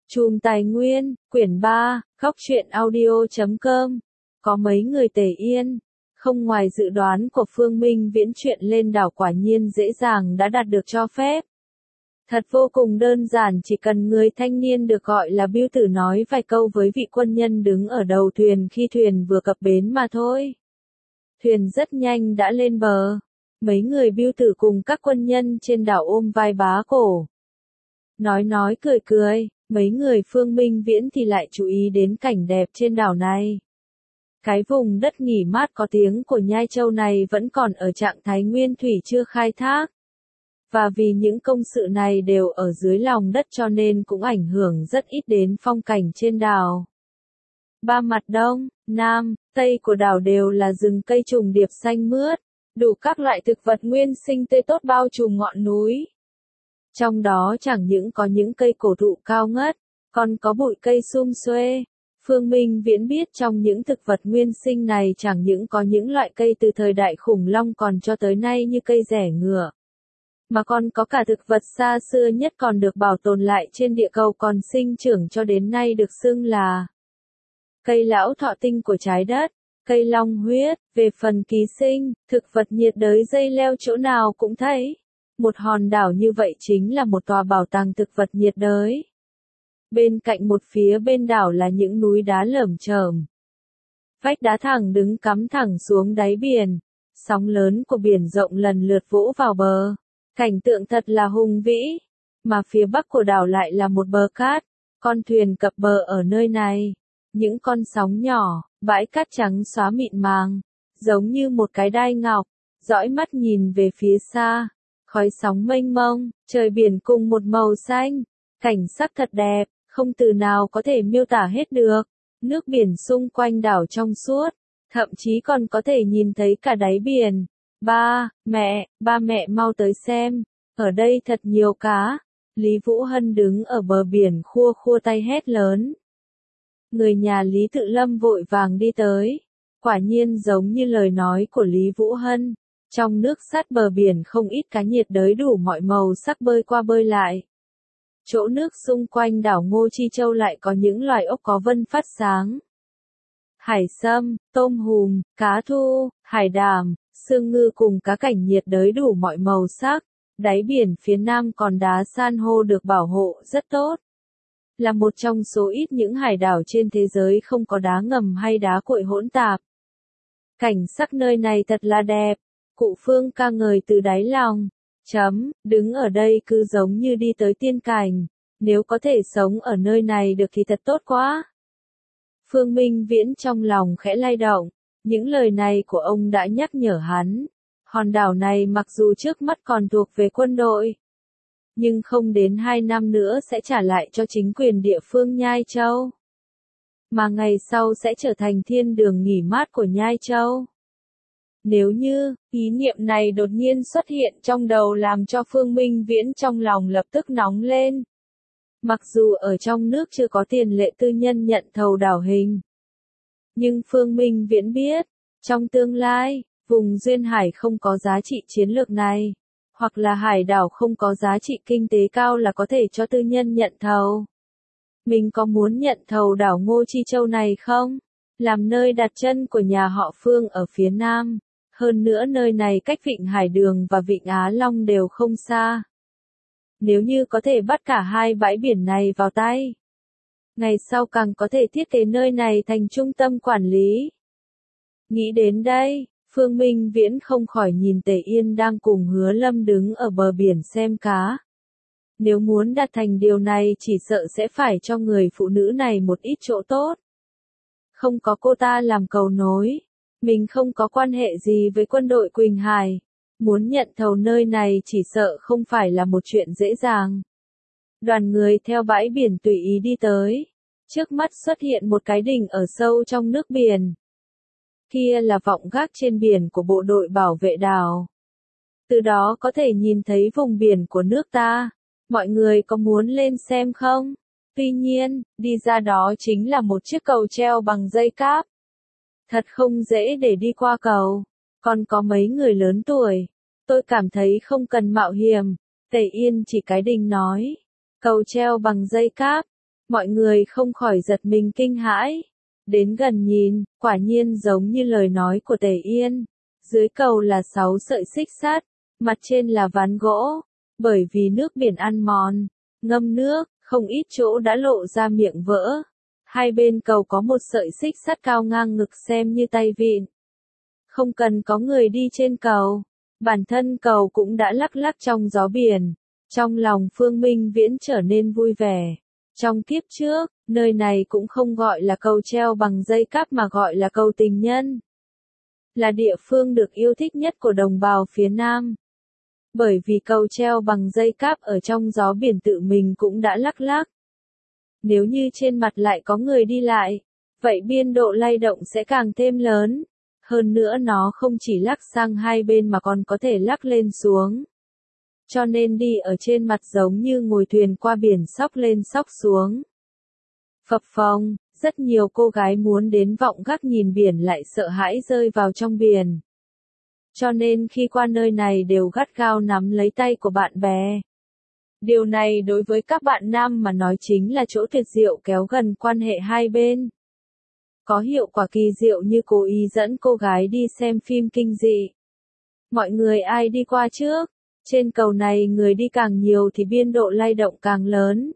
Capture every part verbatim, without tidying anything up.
Chùm Tài Nguyên, quyển ba, góc truyện audio chấm com. Có mấy người Tề Yên. Không ngoài dự đoán của Phương Minh Viễn, chuyện lên đảo quả nhiên dễ dàng đã đạt được cho phép. Thật vô cùng đơn giản, chỉ cần người thanh niên được gọi là Bưu Tử nói vài câu với vị quân nhân đứng ở đầu thuyền khi thuyền vừa cập bến mà thôi. Thuyền rất nhanh đã lên bờ. Mấy người Bưu Tử cùng các quân nhân trên đảo ôm vai bá cổ. Nói nói cười cười, mấy người Phương Minh Viễn thì lại chú ý đến cảnh đẹp trên đảo này. Cái vùng đất nghỉ mát có tiếng của Nhai Châu này vẫn còn ở trạng thái nguyên thủy chưa khai thác. Và vì những công sự này đều ở dưới lòng đất cho nên cũng ảnh hưởng rất ít đến phong cảnh trên đảo. Ba mặt đông, nam, tây của đảo đều là rừng cây trùng điệp xanh mướt, đủ các loại thực vật nguyên sinh tươi tốt bao trùm ngọn núi. Trong đó chẳng những có những cây cổ thụ cao ngất, còn có bụi cây sum xuê. Phương Minh Viễn biết trong những thực vật nguyên sinh này chẳng những có những loại cây từ thời đại khủng long còn cho tới nay như cây rẻ ngựa, mà còn có cả thực vật xa xưa nhất còn được bảo tồn lại trên địa cầu còn sinh trưởng cho đến nay được xưng là cây lão thọ tinh của trái đất, cây long huyết. Về phần ký sinh, thực vật nhiệt đới dây leo chỗ nào cũng thấy. Một hòn đảo như vậy chính là một tòa bảo tàng thực vật nhiệt đới. Bên cạnh một phía bên đảo là những núi đá lởm chởm. Vách đá thẳng đứng cắm thẳng xuống đáy biển. Sóng lớn của biển rộng lần lượt vỗ vào bờ. Cảnh tượng thật là hùng vĩ. Mà phía bắc của đảo lại là một bờ cát. Con thuyền cập bờ ở nơi này. Những con sóng nhỏ, bãi cát trắng xóa mịn màng. Giống như một cái đai ngọc. Dõi mắt nhìn về phía xa. Khói sóng mênh mông, trời biển cùng một màu xanh. Cảnh sắc thật đẹp, không từ nào có thể miêu tả hết được. Nước biển xung quanh đảo trong suốt, thậm chí còn có thể nhìn thấy cả đáy biển. Ba, mẹ, ba mẹ mau tới xem, ở đây thật nhiều cá. Lý Vũ Hân đứng ở bờ biển khua khua tay hét lớn. Người nhà Lý Tự Lâm vội vàng đi tới. Quả nhiên giống như lời nói của Lý Vũ Hân. Trong nước sát bờ biển không ít cá nhiệt đới đủ mọi màu sắc bơi qua bơi lại. Chỗ nước xung quanh đảo Ngô Chi Châu lại có những loài ốc có vân phát sáng. Hải sâm, tôm hùm, cá thu, hải đàm, sương ngư cùng cá cảnh nhiệt đới đủ mọi màu sắc. Đáy biển phía nam còn đá san hô được bảo hộ rất tốt. Là một trong số ít những hải đảo trên thế giới không có đá ngầm hay đá cuội hỗn tạp. Cảnh sắc nơi này thật là đẹp. Cụ Phương ca ngợi từ đáy lòng. Chấm, đứng ở đây cứ giống như đi tới tiên cảnh. Nếu có thể sống ở nơi này được thì thật tốt quá. Phương Minh Viễn trong lòng khẽ lay động. Những lời này của ông đã nhắc nhở hắn. Hòn đảo này mặc dù trước mắt còn thuộc về quân đội, nhưng không đến hai năm nữa sẽ trả lại cho chính quyền địa phương Nhai Châu. Mà ngày sau sẽ trở thành thiên đường nghỉ mát của Nhai Châu. Nếu như, ý niệm này đột nhiên xuất hiện trong đầu làm cho Phương Minh Viễn trong lòng lập tức nóng lên. Mặc dù ở trong nước chưa có tiền lệ tư nhân nhận thầu đảo hình, nhưng Phương Minh Viễn biết, trong tương lai, vùng duyên hải không có giá trị chiến lược này, hoặc là hải đảo không có giá trị kinh tế cao là có thể cho tư nhân nhận thầu. Mình có muốn nhận thầu đảo Ngô Chi Châu này không? Làm nơi đặt chân của nhà họ Phương ở phía nam. Hơn nữa nơi này cách Vịnh Hải Đường và Vịnh Á Long đều không xa. Nếu như có thể bắt cả hai bãi biển này vào tay, ngày sau càng có thể thiết kế nơi này thành trung tâm quản lý. Nghĩ đến đây, Phương Minh Viễn không khỏi nhìn Tề Yên đang cùng Hứa Lâm đứng ở bờ biển xem cá. Nếu muốn đạt thành điều này chỉ sợ sẽ phải cho người phụ nữ này một ít chỗ tốt. Không có cô ta làm cầu nối. Mình không có quan hệ gì với quân đội Quỳnh Hải. Muốn nhận thầu nơi này chỉ sợ không phải là một chuyện dễ dàng. Đoàn người theo bãi biển tùy ý đi tới. Trước mắt xuất hiện một cái đỉnh ở sâu trong nước biển. Kia là vọng gác trên biển của bộ đội bảo vệ đảo. Từ đó có thể nhìn thấy vùng biển của nước ta. Mọi người có muốn lên xem không? Tuy nhiên, đi ra đó chính là một chiếc cầu treo bằng dây cáp. Thật không dễ để đi qua cầu. Còn có mấy người lớn tuổi. Tôi cảm thấy không cần mạo hiểm. Tề Yên chỉ cái đinh nói. Cầu treo bằng dây cáp. Mọi người không khỏi giật mình kinh hãi. Đến gần nhìn, quả nhiên giống như lời nói của Tề Yên. Dưới cầu là sáu sợi xích sắt, mặt trên là ván gỗ. Bởi vì nước biển ăn mòn, ngâm nước, không ít chỗ đã lộ ra miệng vỡ. Hai bên cầu có một sợi xích sắt cao ngang ngực xem như tay vịn. Không cần có người đi trên cầu, bản thân cầu cũng đã lắc lắc trong gió biển. Trong lòng Phương Minh Viễn trở nên vui vẻ. Trong kiếp trước, nơi này cũng không gọi là cầu treo bằng dây cáp mà gọi là cầu tình nhân. Là địa phương được yêu thích nhất của đồng bào phía Nam. Bởi vì cầu treo bằng dây cáp ở trong gió biển tự mình cũng đã lắc lắc. Nếu như trên mặt lại có người đi lại, vậy biên độ lay động sẽ càng thêm lớn. Hơn nữa nó không chỉ lắc sang hai bên mà còn có thể lắc lên xuống. Cho nên đi ở trên mặt giống như ngồi thuyền qua biển xóc lên xóc xuống. Phập phồng, rất nhiều cô gái muốn đến vọng gác nhìn biển lại sợ hãi rơi vào trong biển. Cho nên khi qua nơi này đều gắt gao nắm lấy tay của bạn bè. Điều này đối với các bạn nam mà nói chính là chỗ tuyệt diệu kéo gần quan hệ hai bên. Có hiệu quả kỳ diệu như cố ý dẫn cô gái đi xem phim kinh dị. Mọi người ai đi qua trước? Trên cầu này người đi càng nhiều thì biên độ lay động càng lớn.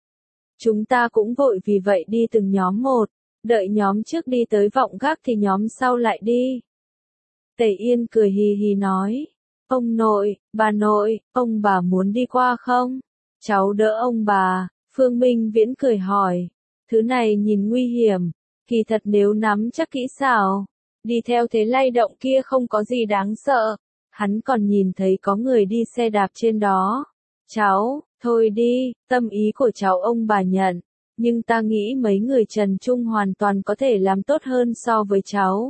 Chúng ta cũng vội vì vậy đi từng nhóm một, đợi nhóm trước đi tới vọng gác thì nhóm sau lại đi. Tề Yên cười hì hì nói, ông nội, bà nội, ông bà muốn đi qua không? Cháu đỡ ông bà. Phương Minh Viễn cười hỏi, thứ này nhìn nguy hiểm, kỳ thật nếu nắm chắc kỹ xảo, đi theo thế lay động kia không có gì đáng sợ. Hắn còn nhìn thấy có người đi xe đạp trên đó. Cháu, thôi đi, tâm ý của cháu ông bà nhận, nhưng ta nghĩ mấy người Trần Trung hoàn toàn có thể làm tốt hơn so với cháu.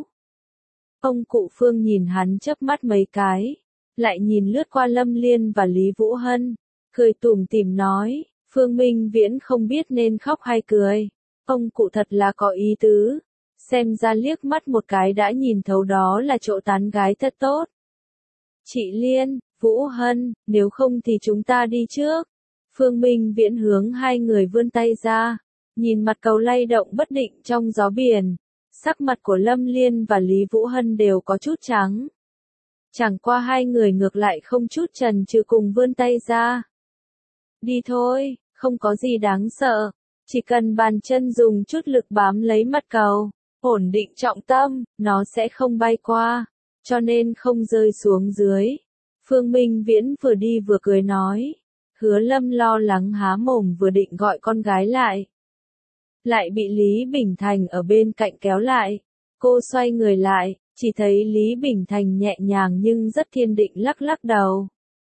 Ông cụ Phương nhìn hắn chớp mắt mấy cái, lại nhìn lướt qua Lâm Liên và Lý Vũ Hân, cười tủm tỉm nói, Phương Minh Viễn không biết nên khóc hay cười. Ông cụ thật là có ý tứ, xem ra liếc mắt một cái đã nhìn thấu đó là chỗ tán gái thật tốt. Chị Liên, Vũ Hân, nếu không thì chúng ta đi trước. Phương Minh Viễn hướng hai người vươn tay ra, nhìn mặt cầu lay động bất định trong gió biển. Sắc mặt của Lâm Liên và Lý Vũ Hân đều có chút trắng. Chẳng qua hai người ngược lại không chút chần chừ cùng vươn tay ra. Đi thôi, không có gì đáng sợ. Chỉ cần bàn chân dùng chút lực bám lấy mặt cầu, ổn định trọng tâm, nó sẽ không bay qua, cho nên không rơi xuống dưới. Phương Minh Viễn vừa đi vừa cười nói. Hứa Lâm lo lắng há mồm vừa định gọi con gái lại. Lại bị Lý Bình Thành ở bên cạnh kéo lại. Cô xoay người lại, chỉ thấy Lý Bình Thành nhẹ nhàng nhưng rất thiên định lắc lắc đầu.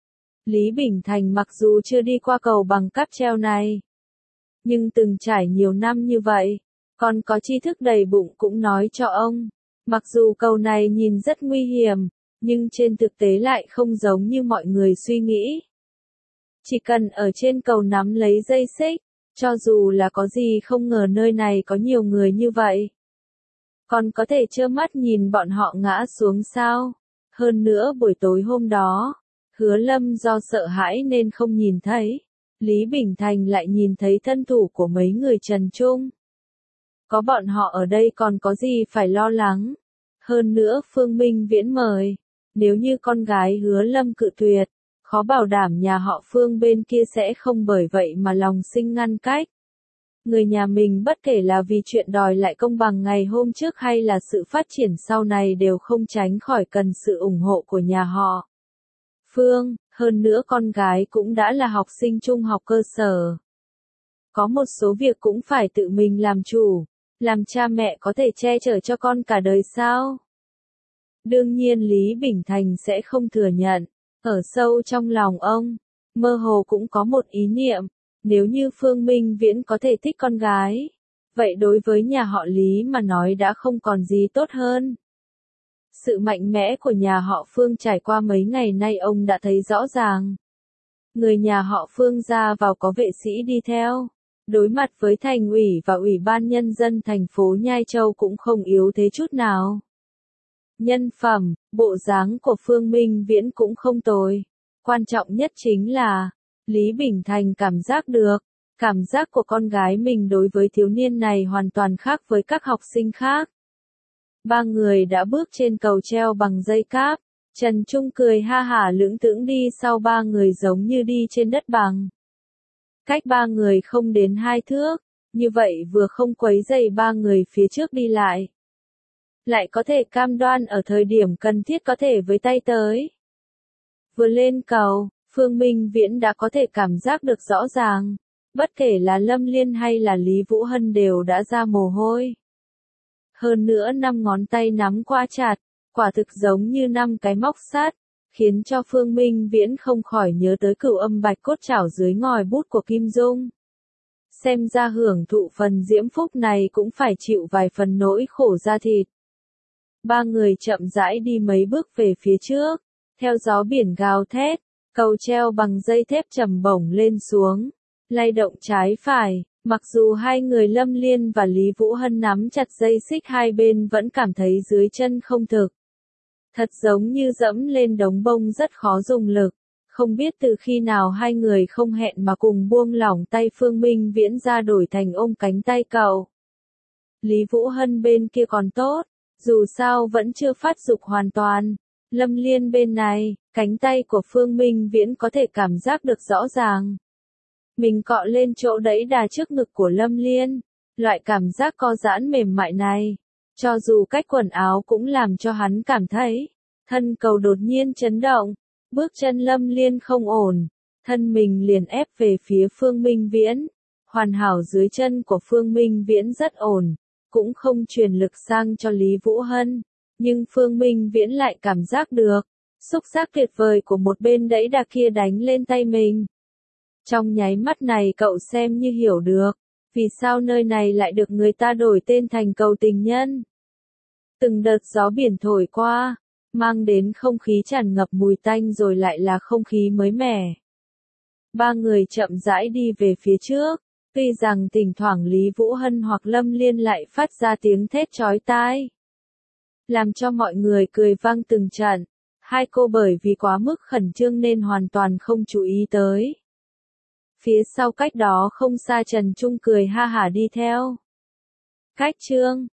Lý Bình Thành mặc dù chưa đi qua cầu bằng cáp treo này, nhưng từng trải nhiều năm như vậy, còn có tri thức đầy bụng cũng nói cho ông. Mặc dù cầu này nhìn rất nguy hiểm, nhưng trên thực tế lại không giống như mọi người suy nghĩ. Chỉ cần ở trên cầu nắm lấy dây xích, cho dù là có gì không ngờ nơi này có nhiều người như vậy. Còn có thể trơ mắt nhìn bọn họ ngã xuống sao? Hơn nữa buổi tối hôm đó, Hứa Lâm do sợ hãi nên không nhìn thấy. Lý Bình Thành lại nhìn thấy thân thủ của mấy người Trần Trung. Có bọn họ ở đây còn có gì phải lo lắng. Hơn nữa Phương Minh Viễn mời, nếu như con gái Hứa Lâm cự tuyệt, khó bảo đảm nhà họ Phương bên kia sẽ không bởi vậy mà lòng sinh ngăn cách. Người nhà mình bất kể là vì chuyện đòi lại công bằng ngày hôm trước hay là sự phát triển sau này đều không tránh khỏi cần sự ủng hộ của nhà họ Phương, hơn nữa con gái cũng đã là học sinh trung học cơ sở. Có một số việc cũng phải tự mình làm chủ, làm cha mẹ có thể che chở cho con cả đời sao? Đương nhiên Lý Bình Thành sẽ không thừa nhận, ở sâu trong lòng ông, mơ hồ cũng có một ý niệm, nếu như Phương Minh Viễn có thể thích con gái, vậy đối với nhà họ Lý mà nói đã không còn gì tốt hơn. Sự mạnh mẽ của nhà họ Phương trải qua mấy ngày nay ông đã thấy rõ ràng. Người nhà họ Phương ra vào có vệ sĩ đi theo, đối mặt với thành ủy và ủy ban nhân dân thành phố Nhai Châu cũng không yếu thế chút nào. Nhân phẩm, bộ dáng của Phương Minh Viễn cũng không tồi. Quan trọng nhất chính là, Lý Bình Thành cảm giác được, Cảm giác của con gái mình đối với thiếu niên này hoàn toàn khác với các học sinh khác. Ba người đã bước trên cầu treo bằng dây cáp. Trần Trung cười ha hả lững thững đi sau ba người giống như đi trên đất bằng. Cách ba người không đến hai thước, như vậy vừa không quấy rầy ba người phía trước đi lại. Lại có thể cam đoan ở thời điểm cần thiết có thể với tay tới. Vừa lên cầu, Phương Minh Viễn đã có thể cảm giác được rõ ràng. Bất kể là Lâm Liên hay là Lý Vũ Hân đều đã ra mồ hôi. Hơn nữa năm ngón tay nắm quá chặt, quả thực giống như năm cái móc sắt, khiến cho Phương Minh Viễn không khỏi nhớ tới cửu âm bạch cốt chảo dưới ngòi bút của Kim Dung. Xem ra hưởng thụ phần diễm phúc này cũng phải chịu vài phần nỗi khổ da thịt. Ba người chậm rãi đi mấy bước về phía trước, theo gió biển gào thét, cầu treo bằng dây thép trầm bổng lên xuống, lay động trái phải, mặc dù hai người Lâm Liên và Lý Vũ Hân nắm chặt dây xích hai bên vẫn cảm thấy dưới chân không thực. Thật giống như dẫm lên đống bông rất khó dùng lực, không biết từ khi nào hai người không hẹn mà cùng buông lỏng tay Phương Minh Viễn ra đổi thành ôm cánh tay cậu. Lý Vũ Hân bên kia còn tốt, dù sao vẫn chưa phát dục hoàn toàn. Lâm Liên bên này, cánh tay của Phương Minh Viễn có thể cảm giác được rõ ràng. Mình cọ lên chỗ đẫy đà trước ngực của Lâm Liên, loại cảm giác co giãn mềm mại này, cho dù cách quần áo cũng làm cho hắn cảm thấy, thân cầu đột nhiên chấn động, bước chân Lâm Liên không ổn, thân mình liền ép về phía Phương Minh Viễn, hoàn hảo dưới chân của Phương Minh Viễn rất ổn, cũng không truyền lực sang cho Lý Vũ Hân, nhưng Phương Minh Viễn lại cảm giác được, xúc giác tuyệt vời của một bên đẫy đà kia đánh lên tay mình. Trong nháy mắt này cậu xem như hiểu được, vì sao nơi này lại được người ta đổi tên thành cầu tình nhân. Từng đợt gió biển thổi qua, mang đến không khí tràn ngập mùi tanh rồi lại là không khí mới mẻ. Ba người chậm rãi đi về phía trước, tuy rằng thỉnh thoảng Lý Vũ Hân hoặc Lâm Liên lại phát ra tiếng thét chói tai, làm cho mọi người cười vang từng trận. Hai cô bởi vì quá mức khẩn trương nên hoàn toàn không chú ý tới. Phía sau cách đó không xa Trần Trung cười ha hả đi theo. Cách chương